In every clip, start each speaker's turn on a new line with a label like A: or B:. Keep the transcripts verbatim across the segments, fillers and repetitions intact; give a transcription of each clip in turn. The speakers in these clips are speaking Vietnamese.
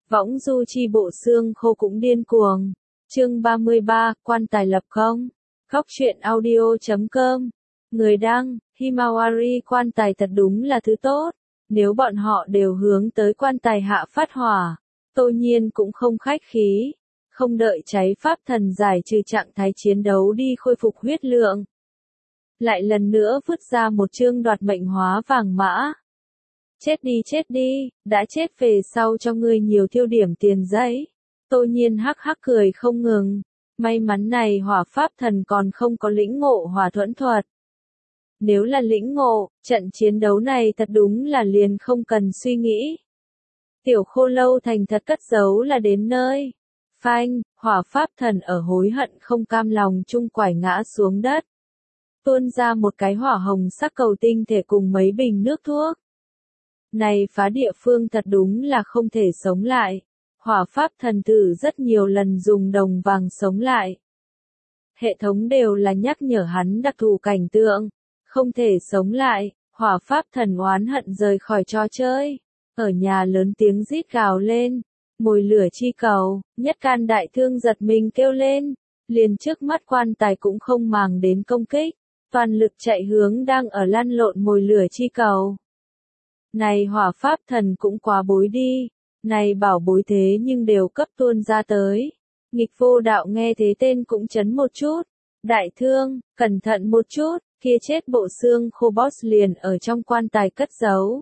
A: Võng du chi bộ xương khô cũng điên cuồng. Chương ba mươi ba, quan tài lập không. Góc truyện audio chấm com. Người đăng, Himawari quan tài thật đúng là thứ tốt. Nếu bọn họ đều hướng tới quan tài hạ phát hỏa, Tô Nhiên cũng không khách khí. Không đợi cháy pháp thần giải trừ trạng thái chiến đấu đi khôi phục huyết lượng. Lại lần nữa vứt ra một chương đoạt mệnh hóa vàng mã. Chết đi chết đi, đã chết về sau cho ngươi nhiều thiêu điểm tiền giấy. Tô Nhiên hắc hắc cười không ngừng. May mắn này hỏa pháp thần còn không có lĩnh ngộ hỏa thuẫn thuật. Nếu là lĩnh ngộ, trận chiến đấu này thật đúng là liền không cần suy nghĩ. Tiểu khô lâu thành thật cất giấu là đến nơi. Phanh, hỏa pháp thần ở hối hận không cam lòng chung quải ngã xuống đất. Tuôn ra một cái hỏa hồng sắc cầu tinh thể cùng mấy bình nước thuốc. Này phá địa phương thật đúng là không thể sống lại. Hỏa pháp thần tử rất nhiều lần dùng đồng vàng sống lại. Hệ thống đều là nhắc nhở hắn đặc thù cảnh tượng. Không thể sống lại, hỏa pháp thần oán hận rời khỏi trò chơi. Ở nhà lớn tiếng rít gào lên. Mồi lửa chi cầu, nhất can đại thương giật mình kêu lên. Liền trước mắt quan tài cũng không màng đến công kích. Toàn lực chạy hướng đang ở lăn lộn mồi lửa chi cầu. Này hỏa pháp thần cũng quá bối đi. Này bảo bối thế nhưng đều cấp tuôn ra tới. Nghịch vô đạo nghe thế tên cũng chấn một chút. Đại thương, cẩn thận một chút, kia chết bộ xương khô boss liền ở trong quan tài cất giấu.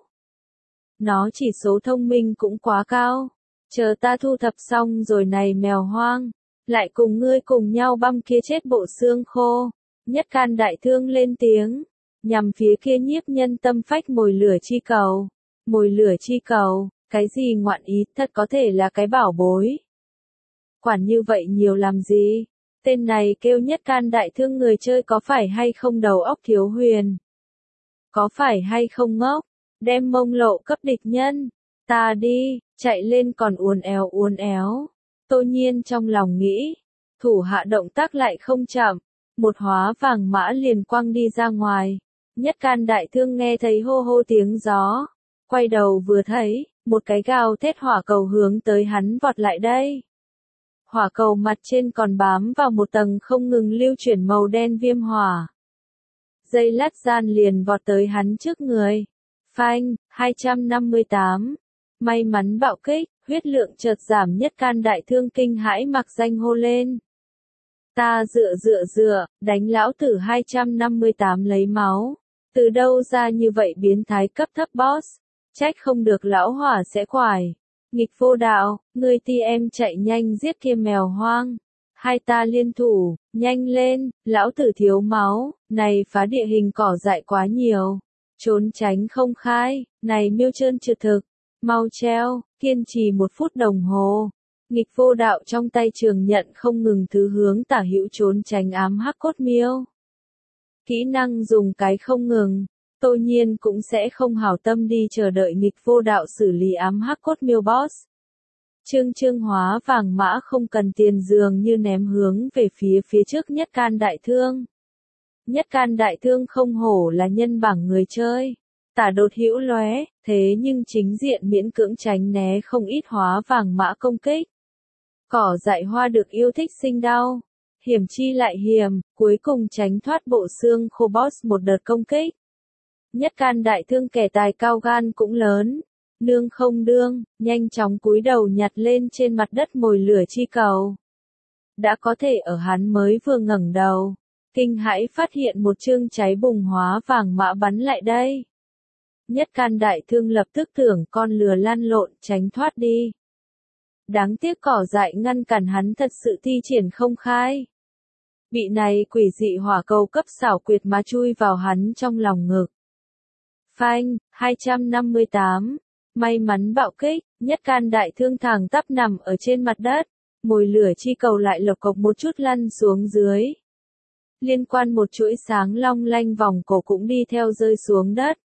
A: Nó chỉ số thông minh cũng quá cao. Chờ ta thu thập xong rồi này mèo hoang. Lại cùng ngươi cùng nhau băm kia chết bộ xương khô. Nhất can đại thương lên tiếng. Nhằm phía kia nhiếp nhân tâm phách mồi lửa chi cầu. Mồi lửa chi cầu. Cái gì ngoạn ý thật có thể là cái bảo bối. Quản như vậy nhiều làm gì? Tên này kêu nhất can đại thương người chơi có phải hay không đầu óc thiếu huyền? Có phải hay không ngốc? Đem mông lộ cấp địch nhân. Ta đi, chạy lên còn uốn éo uốn éo. Tô Nhiên trong lòng nghĩ. Thủ hạ động tác lại không chậm. Một hóa vàng mã liền quăng đi ra ngoài. Nhất can đại thương nghe thấy hô hô tiếng gió. Quay đầu vừa thấy. Một cái gào thét hỏa cầu hướng tới hắn vọt lại đây. Hỏa cầu mặt trên còn bám vào một tầng không ngừng lưu chuyển màu đen viêm hỏa. Dây lát gian liền vọt tới hắn trước người. Phanh, hai trăm năm mươi tám. May mắn bạo kích, huyết lượng chợt giảm nhất can đại thương kinh hãi mặc danh hô lên. Ta dựa dựa dựa, đánh lão tử hai trăm năm mươi tám lấy máu. Từ đâu ra như vậy biến thái cấp thấp boss? Trách không được lão hỏa sẽ quải. Nghịch vô đạo, ngươi ti em chạy nhanh giết kia mèo hoang. Hai ta liên thủ, nhanh lên, lão tử thiếu máu, này phá địa hình cỏ dại quá nhiều. Trốn tránh không khai, này miêu trơn trượt thực. Mau treo, kiên trì một phút đồng hồ. Nghịch vô đạo trong tay trường nhận không ngừng thứ hướng tả hữu trốn tránh ám hắc cốt miêu. Kỹ năng dùng cái không ngừng. Tô Nhiên cũng sẽ không hảo tâm đi chờ đợi nghịch vô đạo xử lý ám hắc cốt miêu boss. Trương trương hóa vàng mã không cần tiền dường như ném hướng về phía phía trước nhất can đại thương. Nhất can đại thương không hổ là nhân bảng người chơi. Tả đột hữu lóe, thế nhưng chính diện miễn cưỡng tránh né không ít hóa vàng mã công kích. Cỏ dại hoa được yêu thích sinh đau. Hiểm chi lại hiểm, cuối cùng tránh thoát bộ xương khô boss một đợt công kích. Nhất can đại thương kẻ tài cao gan cũng lớn. Nương không đương, nhanh chóng cúi đầu nhặt lên trên mặt đất mồi lửa chi cầu. Đã có thể ở hắn mới vừa ngẩng đầu. Kinh hãi phát hiện một chương cháy bùng hóa vàng mã bắn lại đây. Nhất can đại thương lập tức tưởng con lừa lăn lộn tránh thoát đi. Đáng tiếc cỏ dại ngăn cản hắn thật sự thi triển không khai. Bị này quỷ dị hỏa cầu cấp xảo quyệt mà chui vào hắn trong lòng ngực. Phanh, hai trăm năm mươi tám. May mắn bạo kích, nhất can đại thương thẳng tắp nằm ở trên mặt đất. Mồi lửa chi cầu lại lộc cộc một chút lăn xuống dưới. Liên quan một chuỗi sáng long lanh vòng cổ cũng đi theo rơi xuống đất.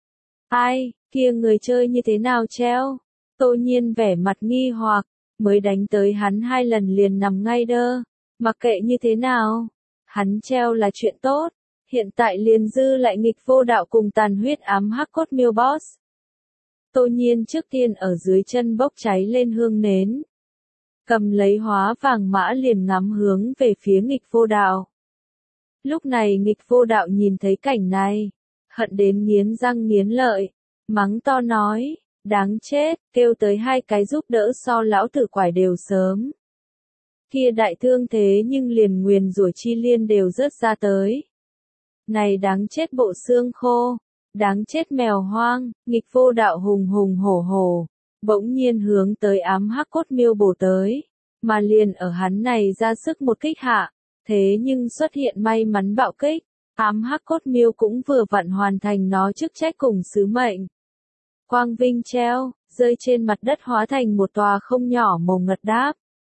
A: Ai, kia người chơi như thế nào treo? Tô Nhiên vẻ mặt nghi hoặc, mới đánh tới hắn hai lần liền nằm ngay đơ. Mặc kệ như thế nào, hắn treo là chuyện tốt. Hiện tại liền dư lại nghịch vô đạo cùng tàn huyết ám hắc cốt miêu boss. Tô Nhiên trước tiên ở dưới chân bốc cháy lên hương nến. Cầm lấy hóa vàng mã liền ngắm hướng về phía Nghịch Vô Đạo. Lúc này Nghịch Vô Đạo nhìn thấy cảnh này, hận đến nghiến răng nghiến lợi, mắng to nói, đáng chết, kêu tới hai cái giúp đỡ so lão tử quải đều sớm. Kia đại thương thế nhưng liền nguyền rủa chi liên đều rớt ra tới. Này đáng chết bộ xương khô, đáng chết mèo hoang, Nghịch Vô Đạo hùng hùng hổ hổ, bỗng nhiên hướng tới ám hắc cốt miêu bổ tới, mà liền ở hắn này ra sức một kích hạ, thế nhưng xuất hiện may mắn bạo kích, ám hắc cốt miêu cũng vừa vặn hoàn thành nó chức trách cùng sứ mệnh. Quang vinh treo, rơi trên mặt đất hóa thành một tòa không nhỏ màu ngật đáp.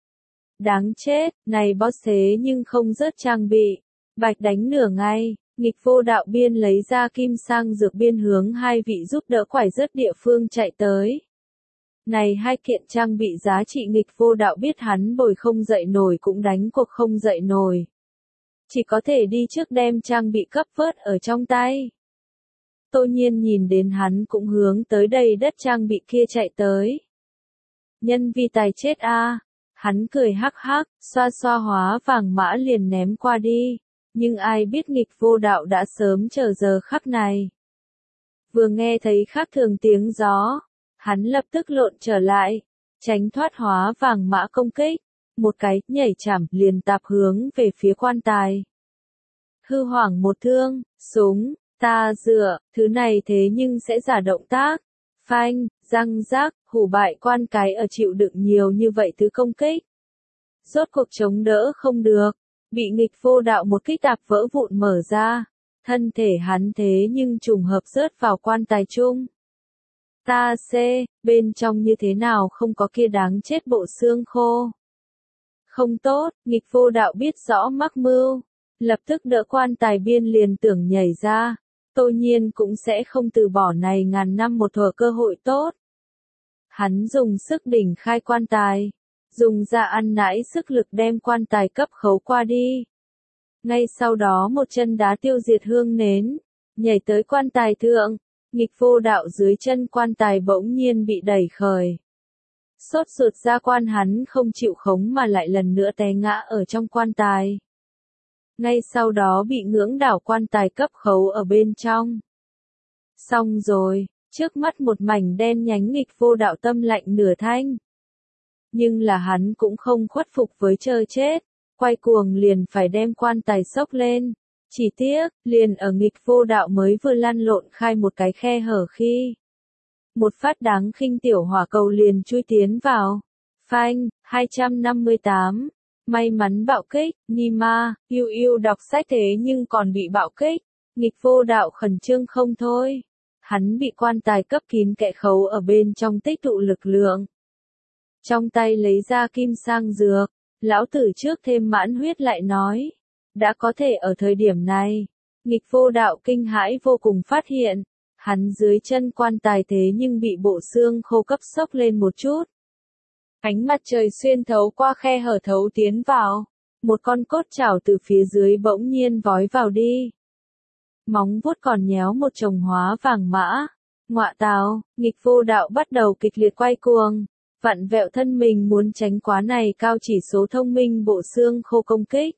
A: Đáng chết, này boss thế nhưng không rớt trang bị, bạch đánh nửa ngày. Nghịch Vô Đạo biên lấy ra kim sang dược biên hướng hai vị giúp đỡ quải rớt địa phương chạy tới. Này hai kiện trang bị giá trị Nghịch Vô Đạo biết hắn bồi không dậy nổi cũng đánh cuộc không dậy nổi. Chỉ có thể đi trước đem trang bị cấp vớt ở trong tay. Tô Nhiên nhìn đến hắn cũng hướng tới đầy đất trang bị kia chạy tới. Nhân vi tài chết a, hắn cười hắc hắc, xoa xoa hóa vàng mã liền ném qua đi. Nhưng ai biết Nghịch Vô Đạo đã sớm chờ giờ khắc này. Vừa nghe thấy khác thường tiếng gió, hắn lập tức lộn trở lại, tránh thoát hóa vàng mã công kích, một cái nhảy chảm liền tạp hướng về phía quan tài. Hư hoảng một thương, súng, ta dựa, thứ này thế nhưng sẽ giả động tác, phanh, răng rác, hủ bại quan cái ở chịu đựng nhiều như vậy thứ công kích. Rốt cuộc chống đỡ không được. Bị Nghịch Vô Đạo một kích tạp vỡ vụn mở ra, thân thể hắn thế nhưng trùng hợp rớt vào quan tài chung. Ta xê, bên trong như thế nào không có kia đáng chết bộ xương khô. Không tốt, Nghịch Vô Đạo biết rõ mắc mưu, lập tức đỡ quan tài biên liền tưởng nhảy ra, Tô Nhiên cũng sẽ không từ bỏ này ngàn năm một thuở cơ hội tốt. Hắn dùng sức đỉnh khai quan tài. Dùng ra ăn nãi sức lực đem quan tài cấp khấu qua đi. Ngay sau đó một chân đá tiêu diệt hương nến, nhảy tới quan tài thượng, Nghịch Vô Đạo dưới chân quan tài bỗng nhiên bị đẩy khởi. Sốt ruột ra quan hắn không chịu khống mà lại lần nữa té ngã ở trong quan tài. Ngay sau đó bị ngưỡng đảo quan tài cấp khấu ở bên trong. Xong rồi, trước mắt một mảnh đen nhánh Nghịch Vô Đạo tâm lạnh nửa thanh. Nhưng là hắn cũng không khuất phục với chờ chết, quay cuồng liền phải đem quan tài xốc lên. Chỉ tiếc, liền ở Nghịch Vô Đạo mới vừa lăn lộn khai một cái khe hở khi. Một phát đáng khinh tiểu hỏa cầu liền chui tiến vào. Phanh, hai trăm năm mươi tám. May mắn bạo kích, Nima, yêu yêu đọc sách thế nhưng còn bị bạo kích. Nghịch Vô Đạo khẩn trương không thôi. Hắn bị quan tài cấp kín kẽ khấu ở bên trong tích tụ lực lượng. Trong tay lấy ra kim sang dược, lão tử trước thêm mãn huyết lại nói. Đã có thể ở thời điểm này, Nghịch Vô Đạo kinh hãi vô cùng phát hiện, hắn dưới chân quan tài thế nhưng bị bộ xương khô cấp sốc lên một chút. Ánh mặt trời xuyên thấu qua khe hở thấu tiến vào, một con cốt chảo từ phía dưới bỗng nhiên vói vào đi. Móng vuốt còn nhéo một chồng hóa vàng mã, ngọa tào, Nghịch Vô Đạo bắt đầu kịch liệt quay cuồng. Vặn vẹo thân mình muốn tránh quá này cao chỉ số thông minh bộ xương khô công kích.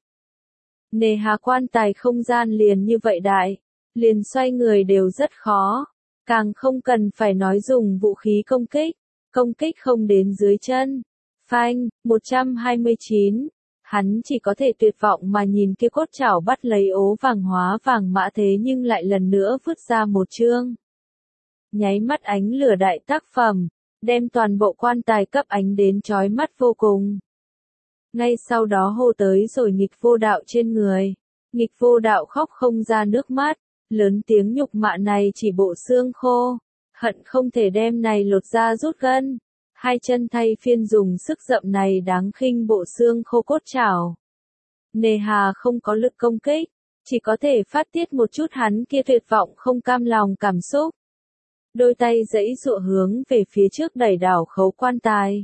A: Nề hà quan tài không gian liền như vậy đại, liền xoay người đều rất khó, càng không cần phải nói dùng vũ khí công kích, công kích không đến dưới chân. Phanh, một trăm hai mươi chín, hắn chỉ có thể tuyệt vọng mà nhìn kia cốt chảo bắt lấy ố vàng hóa vàng mã thế nhưng lại lần nữa vứt ra một chương. Nháy mắt ánh lửa đại tác phẩm. Đem toàn bộ quan tài cấp ánh đến chói mắt vô cùng. Ngay sau đó hô tới rồi Nghịch Vô Đạo trên người. Nghịch Vô Đạo khóc không ra nước mắt, lớn tiếng nhục mạ này chỉ bộ xương khô, hận không thể đem này lột ra rút gân. Hai chân thay phiên dùng sức dậm này đáng khinh bộ xương khô cốt chảo. Nề hà không có lực công kích, chỉ có thể phát tiết một chút hắn kia tuyệt vọng không cam lòng cảm xúc. Đôi tay giãy giụa hướng về phía trước đẩy đảo khấu quan tài.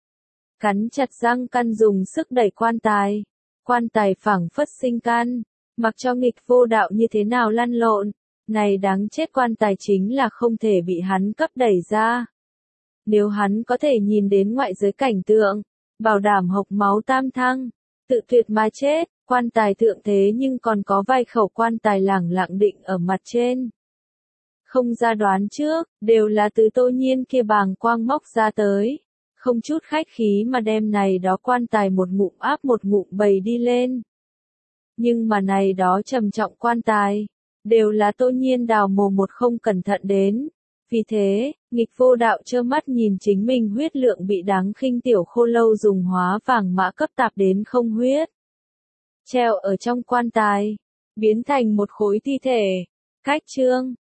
A: Cắn chặt răng căn dùng sức đẩy quan tài. Quan tài phảng phất sinh can, mặc cho Nghịch Vô Đạo như thế nào lăn lộn, Này đáng chết, quan tài chính là không thể bị hắn cấp đẩy ra. Nếu hắn có thể nhìn đến ngoại giới cảnh tượng, bảo đảm hộc máu tam thăng, tự tuyệt mà chết, quan tài thượng thế nhưng còn có vài khẩu quan tài lẳng lặng định ở mặt trên. Không ra đoán trước, đều là từ Tô Nhiên kia bàng quang móc ra tới. Không chút khách khí mà đem này đó quan tài một ngụm áp một ngụm bày đi lên. Nhưng mà này đó trầm trọng quan tài, đều là Tô Nhiên đào mồm một không cẩn thận đến. Vì thế, nghịch vô đạo trơ mắt nhìn chính mình huyết lượng bị đáng khinh tiểu khô lâu dùng hóa vàng mã cấp tạp đến không huyết. Treo ở trong quan tài, biến thành một khối thi thể. Cách chương